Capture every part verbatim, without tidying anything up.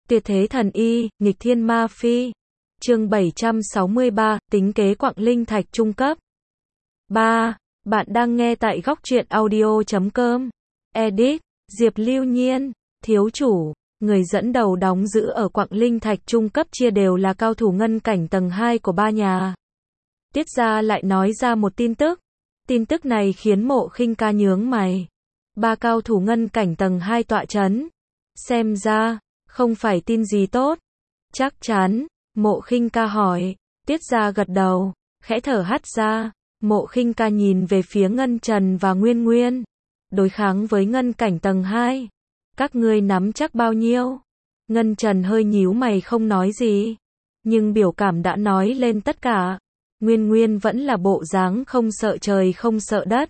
Tuyệt thế thần y, nghịch thiên ma phi. Chương bảy trăm sáu mươi ba, tính kế quặng linh thạch trung cấp. ba. Bạn đang nghe tại góc truyện audio chấm com. Edit, Diệp Lưu Nhiên, thiếu chủ, người dẫn đầu đóng giữ ở quặng linh thạch trung cấp chia đều là cao thủ ngân cảnh tầng hai của ba nhà. Tiết gia lại nói ra một tin tức. Tin tức này khiến Mộ Khinh Ca nhướng mày. Ba cao thủ ngân cảnh tầng hai tọa chấn. Xem ra, không phải tin gì tốt. Chắc chắn, Mộ Khinh Ca hỏi. Tiết gia gật đầu, khẽ thở hắt ra. Mộ Khinh Ca nhìn về phía Ngân Trần và Nguyên Nguyên. Đối kháng với ngân cảnh tầng hai. Các ngươi nắm chắc bao nhiêu? Ngân Trần hơi nhíu mày không nói gì. Nhưng biểu cảm đã nói lên tất cả. Nguyên Nguyên vẫn là bộ dáng không sợ trời không sợ đất.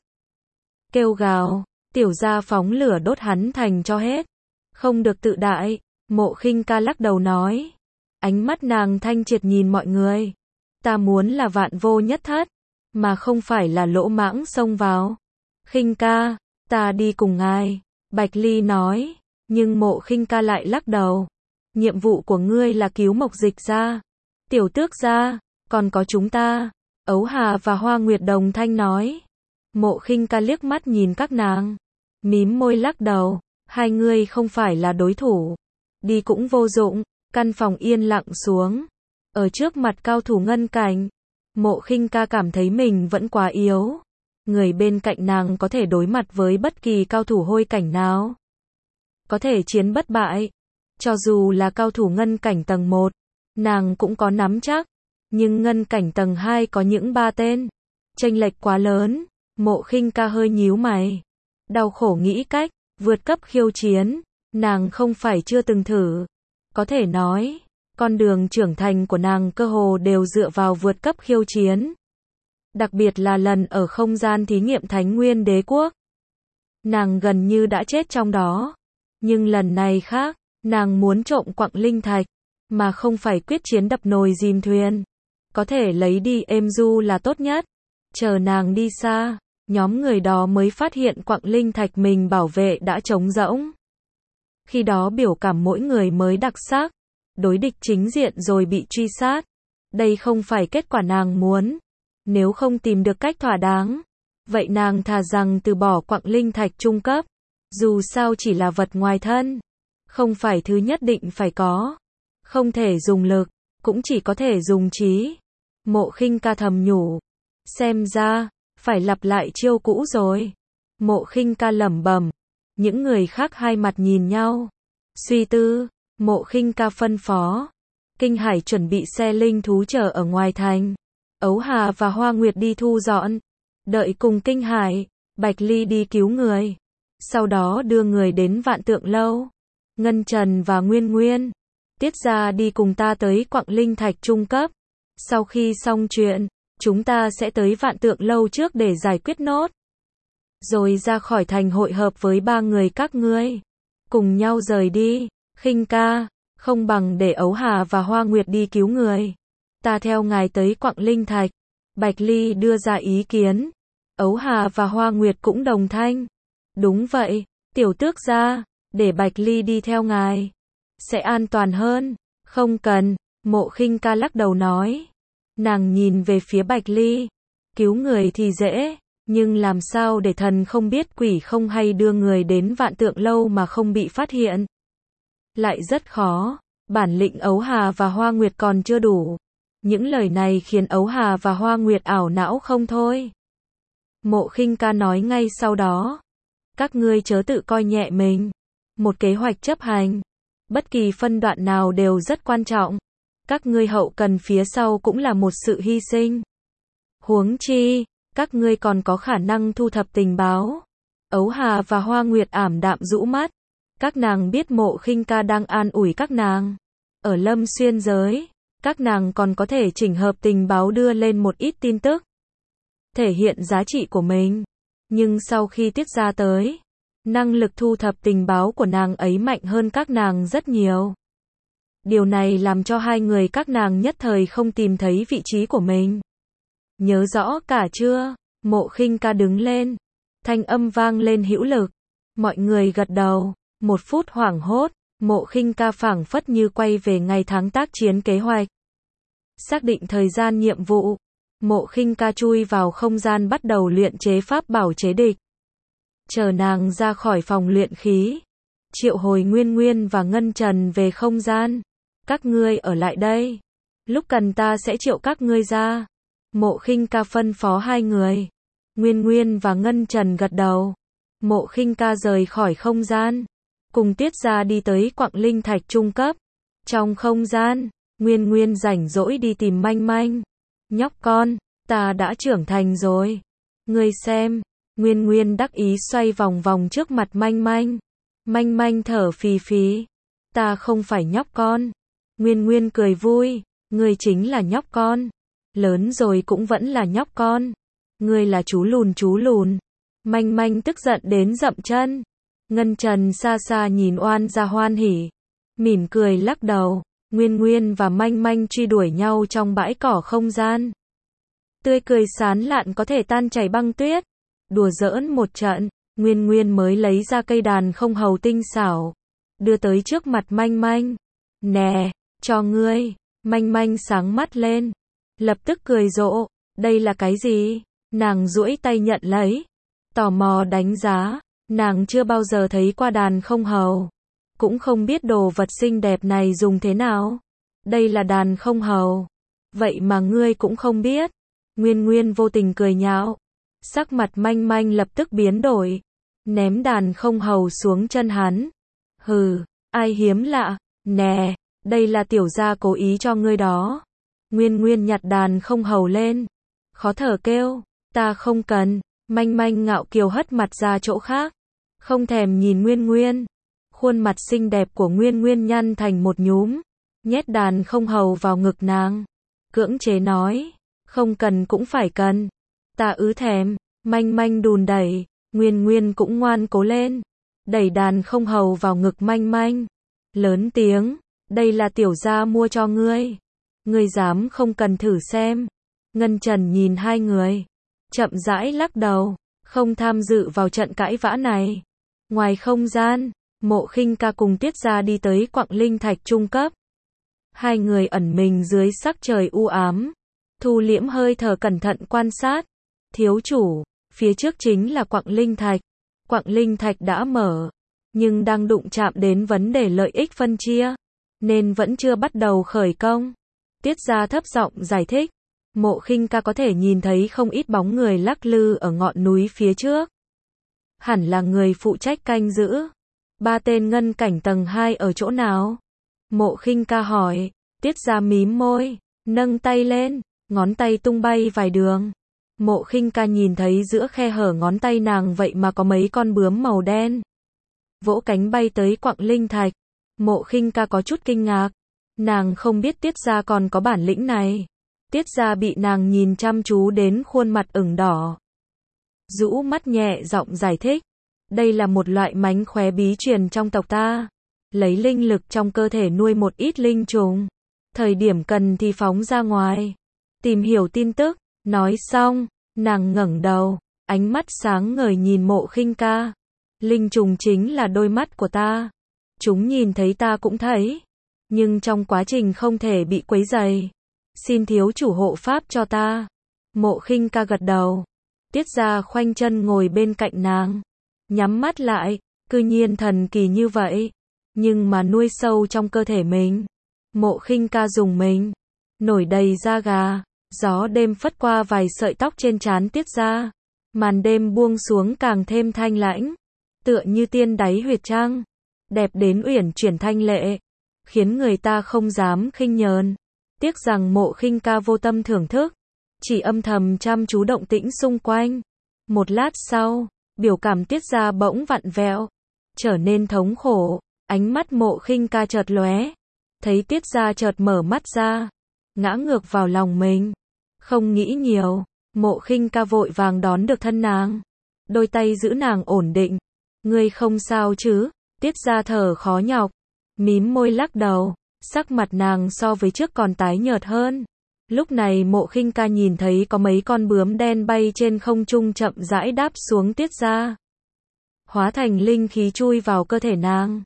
Kêu gào, tiểu gia phóng lửa đốt hắn thành cho hết. Không được tự đại, Mộ Khinh Ca lắc đầu nói. Ánh mắt nàng thanh triệt nhìn mọi người. Ta muốn là vạn vô nhất thất, mà không phải là lỗ mãng xông vào. Khinh ca, ta đi cùng ngài, Bạch Ly nói. Nhưng Mộ Khinh Ca lại lắc đầu. Nhiệm vụ của ngươi là cứu Mộc Dịch gia, Tiểu Tước gia, còn có chúng ta. Ấu Hà và Hoa Nguyệt đồng thanh nói. Mộ Khinh Ca liếc mắt nhìn các nàng, mím môi lắc đầu. Hai người không phải là đối thủ, đi cũng vô dụng. Căn phòng yên lặng xuống. Ở trước mặt cao thủ ngân cảnh, Mộ Khinh Ca cảm thấy mình vẫn quá yếu. Người bên cạnh nàng có thể đối mặt với bất kỳ cao thủ hôi cảnh nào, có thể chiến bất bại. Cho dù là cao thủ ngân cảnh tầng một, nàng cũng có nắm chắc. Nhưng ngân cảnh tầng hai có những ba tên, chênh lệch quá lớn. Mộ Khinh Ca hơi nhíu mày, đau khổ nghĩ cách vượt cấp khiêu chiến. Nàng không phải chưa từng thử. Có thể nói, con đường trưởng thành của nàng cơ hồ đều dựa vào vượt cấp khiêu chiến. Đặc biệt là lần ở không gian thí nghiệm Thánh Nguyên Đế Quốc. Nàng gần như đã chết trong đó. Nhưng lần này khác, nàng muốn trộm quặng linh thạch, mà không phải quyết chiến đập nồi dìm thuyền. Có thể lấy đi êm du là tốt nhất. Chờ nàng đi xa, nhóm người đó mới phát hiện quặng linh thạch mình bảo vệ đã trống rỗng. Khi đó biểu cảm mỗi người mới đặc sắc. Đối địch chính diện rồi bị truy sát. Đây không phải kết quả nàng muốn. Nếu không tìm được cách thỏa đáng, vậy nàng thà rằng từ bỏ quặng linh thạch trung cấp. Dù sao chỉ là vật ngoài thân, không phải thứ nhất định phải có. Không thể dùng lực, cũng chỉ có thể dùng trí. Mộ Khinh Ca thầm nhủ. Xem ra, phải lặp lại chiêu cũ rồi. Mộ Khinh Ca lẩm bẩm. Những người khác hai mặt nhìn nhau. Suy tư, Mộ Khinh Ca phân phó. Kinh Hải chuẩn bị xe linh thú chờ ở ngoài thành. Ấu Hà và Hoa Nguyệt đi thu dọn. Đợi cùng Kinh Hải, Bạch Ly đi cứu người. Sau đó đưa người đến Vạn Tượng Lâu. Ngân Trần và Nguyên Nguyên, Tiết gia đi cùng ta tới quặng linh thạch trung cấp. Sau khi xong chuyện, chúng ta sẽ tới Vạn Tượng Lâu trước để giải quyết nốt. Rồi ra khỏi thành hội hợp với ba người các ngươi. Cùng nhau rời đi. Khinh ca, không bằng để Ấu Hà và Hoa Nguyệt đi cứu người. Ta theo ngài tới quặng linh thạch. Bạch Ly đưa ra ý kiến. Ấu Hà và Hoa Nguyệt cũng đồng thanh. Đúng vậy, Tiểu Tước gia, để Bạch Ly đi theo ngài. Sẽ an toàn hơn. Không cần, Mộ Khinh Ca lắc đầu nói. Nàng nhìn về phía Bạch Ly. Cứu người thì dễ, nhưng làm sao để thần không biết quỷ không hay đưa người đến Vạn Tượng Lâu mà không bị phát hiện. Lại rất khó. Bản lĩnh Ấu Hà và Hoa Nguyệt còn chưa đủ. Những lời này khiến Ấu Hà và Hoa Nguyệt ảo não không thôi. Mộ Khinh Ca nói ngay sau đó. Các ngươi chớ tự coi nhẹ mình. Một kế hoạch chấp hành, bất kỳ phân đoạn nào đều rất quan trọng. Các ngươi hậu cần phía sau cũng là một sự hy sinh. Huống chi, các ngươi còn có khả năng thu thập tình báo. Ấu Hà và Hoa Nguyệt ảm đạm rũ mắt. Các nàng biết Mộ Khinh Ca đang an ủi các nàng. Ở Lâm Xuyên giới, các nàng còn có thể chỉnh hợp tình báo đưa lên một ít tin tức, thể hiện giá trị của mình. Nhưng sau khi Tiết gia tới, năng lực thu thập tình báo của nàng ấy mạnh hơn các nàng rất nhiều. Điều này làm cho hai người các nàng nhất thời không tìm thấy vị trí của mình. Nhớ rõ cả chưa? Mộ Khinh Ca đứng lên. Thanh âm vang lên hữu lực. Mọi người gật đầu. Một phút hoảng hốt. Mộ Khinh Ca phảng phất như quay về ngày tháng tác chiến kế hoạch. Xác định thời gian nhiệm vụ, Mộ Khinh Ca chui vào không gian bắt đầu luyện chế pháp bảo chế địch. Chờ nàng ra khỏi phòng luyện khí, triệu hồi Nguyên Nguyên và Ngân Trần về không gian. Các ngươi ở lại đây, lúc cần ta sẽ triệu các ngươi ra. Mộ Khinh Ca phân phó hai người. Nguyên Nguyên và Ngân Trần gật đầu. Mộ Khinh Ca rời khỏi không gian, cùng Tiết Gia đi tới Quặng Linh Thạch trung cấp. Trong không gian, Nguyên Nguyên rảnh rỗi đi tìm Manh Manh. Nhóc con, ta đã trưởng thành rồi. Ngươi xem. Nguyên Nguyên đắc ý xoay vòng vòng trước mặt Manh Manh. Manh Manh thở phì phì. Ta không phải nhóc con. Nguyên Nguyên cười vui. Ngươi chính là nhóc con. Lớn rồi cũng vẫn là nhóc con. Ngươi là chú lùn chú lùn. Manh Manh tức giận đến dậm chân. Ngân Trần xa xa nhìn oan ra hoan hỉ. Mỉm cười lắc đầu. Nguyên Nguyên và Manh Manh truy đuổi nhau trong bãi cỏ không gian. Tươi cười sán lạn có thể tan chảy băng tuyết. Đùa giỡn một trận, Nguyên Nguyên mới lấy ra cây đàn không hầu tinh xảo, đưa tới trước mặt Manh Manh. Nè, cho ngươi. Manh Manh sáng mắt lên, lập tức cười rộ. Đây là cái gì? Nàng duỗi tay nhận lấy, tò mò đánh giá. Nàng chưa bao giờ thấy qua đàn không hầu, cũng không biết đồ vật xinh đẹp này dùng thế nào. Đây là đàn không hầu. Vậy mà ngươi cũng không biết. Nguyên Nguyên vô tình cười nhạo. Sắc mặt Manh Manh lập tức biến đổi, ném đàn không hầu xuống chân hắn. Hừ, ai hiếm lạ. Nè, đây là tiểu gia cố ý cho ngươi đó. Nguyên Nguyên nhặt đàn không hầu lên, khó thở kêu, ta không cần. Manh Manh ngạo kiều hất mặt ra chỗ khác, không thèm nhìn Nguyên Nguyên. Khuôn mặt xinh đẹp của Nguyên Nguyên nhăn thành một nhúm, nhét đàn không hầu vào ngực nàng, cưỡng chế nói, không cần cũng phải cần. Ta ứ thèm. Manh Manh đùn đẩy, Nguyên Nguyên cũng ngoan cố lên, đẩy đàn không hầu vào ngực Manh Manh, lớn tiếng, đây là tiểu gia mua cho ngươi, ngươi dám không cần thử xem. Ngân Trần nhìn hai người, chậm rãi lắc đầu, không tham dự vào trận cãi vã này. Ngoài không gian, Mộ Khinh Ca cùng Tiết Gia đi tới Quặng Linh Thạch trung cấp. Hai người ẩn mình dưới sắc trời u ám, thu liễm hơi thở cẩn thận quan sát. Thiếu chủ, phía trước chính là Quặng Linh Thạch. Quặng Linh Thạch đã mở, nhưng đang đụng chạm đến vấn đề lợi ích phân chia, nên vẫn chưa bắt đầu khởi công. Tiết Gia thấp giọng giải thích. Mộ Khinh Ca có thể nhìn thấy không ít bóng người lắc lư ở ngọn núi phía trước. Hẳn là người phụ trách canh giữ. Ba tên ngân cảnh tầng hai ở chỗ nào? Mộ Khinh Ca hỏi. Tiết Gia mím môi, nâng tay lên, ngón tay tung bay vài đường. Mộ Khinh Ca nhìn thấy giữa khe hở ngón tay nàng vậy mà có mấy con bướm màu đen, vỗ cánh bay tới Quặng Linh Thạch. Mộ Khinh Ca có chút kinh ngạc, nàng không biết Tiết Gia còn có bản lĩnh này. Tiết Gia bị nàng nhìn chăm chú đến khuôn mặt ửng đỏ, rũ mắt nhẹ giọng giải thích, đây là một loại mánh khóe bí truyền trong tộc ta, lấy linh lực trong cơ thể nuôi một ít linh trùng, thời điểm cần thì phóng ra ngoài, tìm hiểu tin tức. Nói xong, nàng ngẩng đầu, ánh mắt sáng ngời nhìn Mộ Khinh Ca. Linh trùng chính là đôi mắt của ta, chúng nhìn thấy ta cũng thấy, nhưng trong quá trình không thể bị quấy rầy. Xin thiếu chủ hộ pháp cho ta. Mộ Khinh Ca gật đầu. Tiết Gia khoanh chân ngồi bên cạnh nàng, nhắm mắt lại, cư nhiên thần kỳ như vậy, nhưng mà nuôi sâu trong cơ thể mình. Mộ Khinh Ca dùng mình, nổi đầy da gà. Gió đêm phất qua vài sợi tóc trên trán Tiết Gia, màn đêm buông xuống càng thêm thanh lãnh, tựa như tiên đáy huyệt trăng, đẹp đến uyển chuyển thanh lệ, khiến người ta không dám khinh nhờn. Tiếc rằng Mộ Khinh Ca vô tâm thưởng thức, chỉ âm thầm chăm chú động tĩnh xung quanh. Một lát sau, biểu cảm Tiết Gia bỗng vặn vẹo, trở nên thống khổ, ánh mắt Mộ Khinh Ca chợt lóe, thấy Tiết Gia chợt mở mắt ra, ngã ngược vào lòng mình. Không nghĩ nhiều, Mộ Khinh Ca vội vàng đón được thân nàng, đôi tay giữ nàng ổn định. Ngươi không sao chứ? Tiết Gia thở khó nhọc, mím môi lắc đầu, sắc mặt nàng so với trước còn tái nhợt hơn. Lúc này Mộ Khinh Ca nhìn thấy có mấy con bướm đen bay trên không trung chậm rãi đáp xuống Tiết Gia, hóa thành linh khí chui vào cơ thể nàng.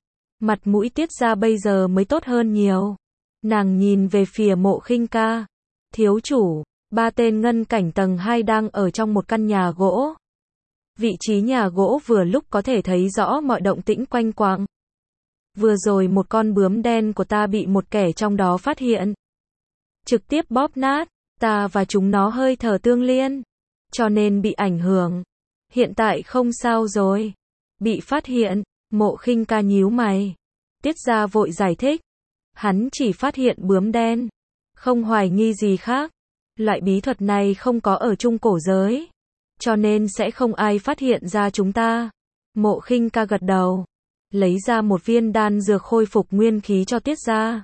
Mặt mũi Tiết Gia bây giờ mới tốt hơn nhiều. Nàng nhìn về phía Mộ Khinh Ca. Thiếu chủ, ba tên ngân cảnh tầng hai đang ở trong một căn nhà gỗ. Vị trí nhà gỗ vừa lúc có thể thấy rõ mọi động tĩnh quanh quẩn. Vừa rồi một con bướm đen của ta bị một kẻ trong đó phát hiện. Trực tiếp bóp nát, ta và chúng nó hơi thở tương liên. Cho nên bị ảnh hưởng. Hiện tại không sao rồi. Bị phát hiện, Mộ Khinh Ca nhíu mày. Tiết Gia vội giải thích. Hắn chỉ phát hiện bướm đen. Không hoài nghi gì khác. Loại bí thuật này không có ở trung cổ giới. Cho nên sẽ không ai phát hiện ra chúng ta. Mộ Khinh Ca gật đầu. Lấy ra một viên đan dược khôi phục nguyên khí cho Tiết Gia.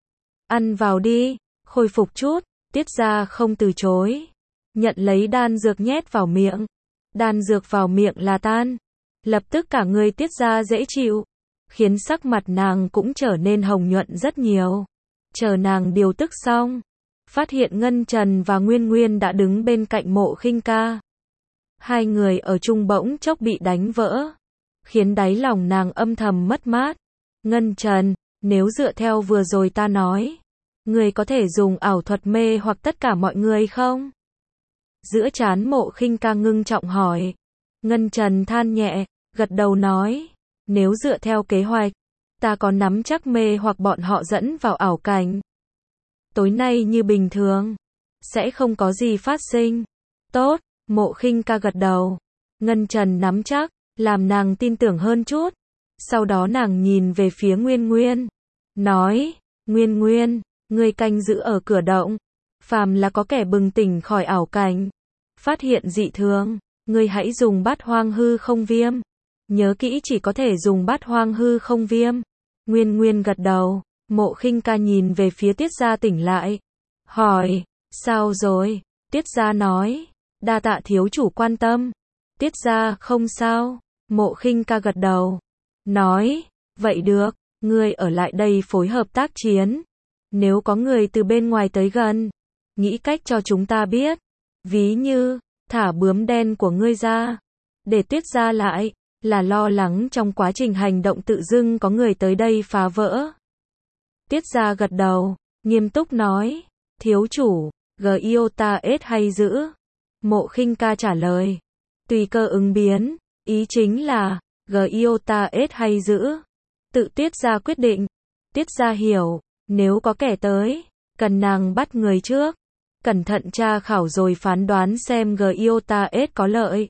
Ăn vào đi, khôi phục chút. Tiết Gia không từ chối. Nhận lấy đan dược nhét vào miệng. Đan dược vào miệng là tan. Lập tức cả người Tiết Gia dễ chịu. Khiến sắc mặt nàng cũng trở nên hồng nhuận rất nhiều. Chờ nàng điều tức xong. Phát hiện Ngân Trần và Nguyên Nguyên đã đứng bên cạnh Mộ Khinh Ca. Hai người ở chung bỗng chốc bị đánh vỡ. Khiến đáy lòng nàng âm thầm mất mát. Ngân Trần, nếu dựa theo vừa rồi ta nói. Người có thể dùng ảo thuật mê hoặc tất cả mọi người không? Giữa trán Mộ Khinh Ca ngưng trọng hỏi. Ngân Trần than nhẹ, gật đầu nói. Nếu dựa theo kế hoạch, ta có nắm chắc mê hoặc bọn họ dẫn vào ảo cảnh. Tối nay như bình thường, sẽ không có gì phát sinh. Tốt, Mộ Khinh Ca gật đầu. Ngân Trần nắm chắc, làm nàng tin tưởng hơn chút. Sau đó nàng nhìn về phía Nguyên Nguyên. Nói, Nguyên Nguyên, ngươi canh giữ ở cửa động. Phàm là có kẻ bừng tỉnh khỏi ảo cảnh. Phát hiện dị thường, ngươi hãy dùng bát hoang hư không viêm. Nhớ kỹ chỉ có thể dùng bát hoang hư không viêm. Nguyên Nguyên gật đầu. Mộ Khinh Ca nhìn về phía Tiết Gia tỉnh lại. Hỏi, sao rồi? Tiết Gia nói, đa tạ thiếu chủ quan tâm. Tiết Gia không sao. Mộ Khinh Ca gật đầu. Nói, vậy được, ngươi ở lại đây phối hợp tác chiến. Nếu có người từ bên ngoài tới gần, nghĩ cách cho chúng ta biết. Ví như, thả bướm đen của ngươi ra. Để Tiết Gia lại, là lo lắng trong quá trình hành động tự dưng có người tới đây phá vỡ. Tiết Gia gật đầu, nghiêm túc nói, thiếu chủ, Giota S hay giữ? Mộ Khinh Ca trả lời, tùy cơ ứng biến, ý chính là, Giota S hay giữ? Tự Tiết Gia quyết định. Tiết Gia hiểu, nếu có kẻ tới, cần nàng bắt người trước. Cẩn thận tra khảo rồi phán đoán xem Giota S có lợi.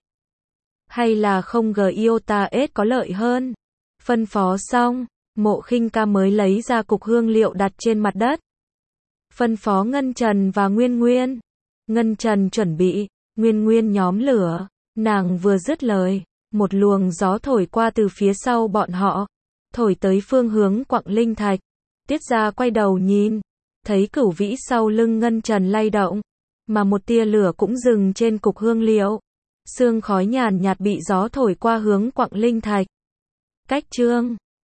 Hay là không Giota S có lợi hơn. Phân phó xong. Mộ Khinh Ca mới lấy ra cục hương liệu đặt trên mặt đất. Phân phó Ngân Trần và Nguyên Nguyên. Ngân Trần chuẩn bị, Nguyên Nguyên nhóm lửa. Nàng vừa dứt lời, một luồng gió thổi qua từ phía sau bọn họ, thổi tới phương hướng Quặng Linh Thạch. Tiết Gia quay đầu nhìn, thấy cửu vĩ sau lưng Ngân Trần lay động, mà một tia lửa cũng dừng trên cục hương liệu. Sương khói nhàn nhạt bị gió thổi qua hướng Quặng Linh Thạch. Cách chương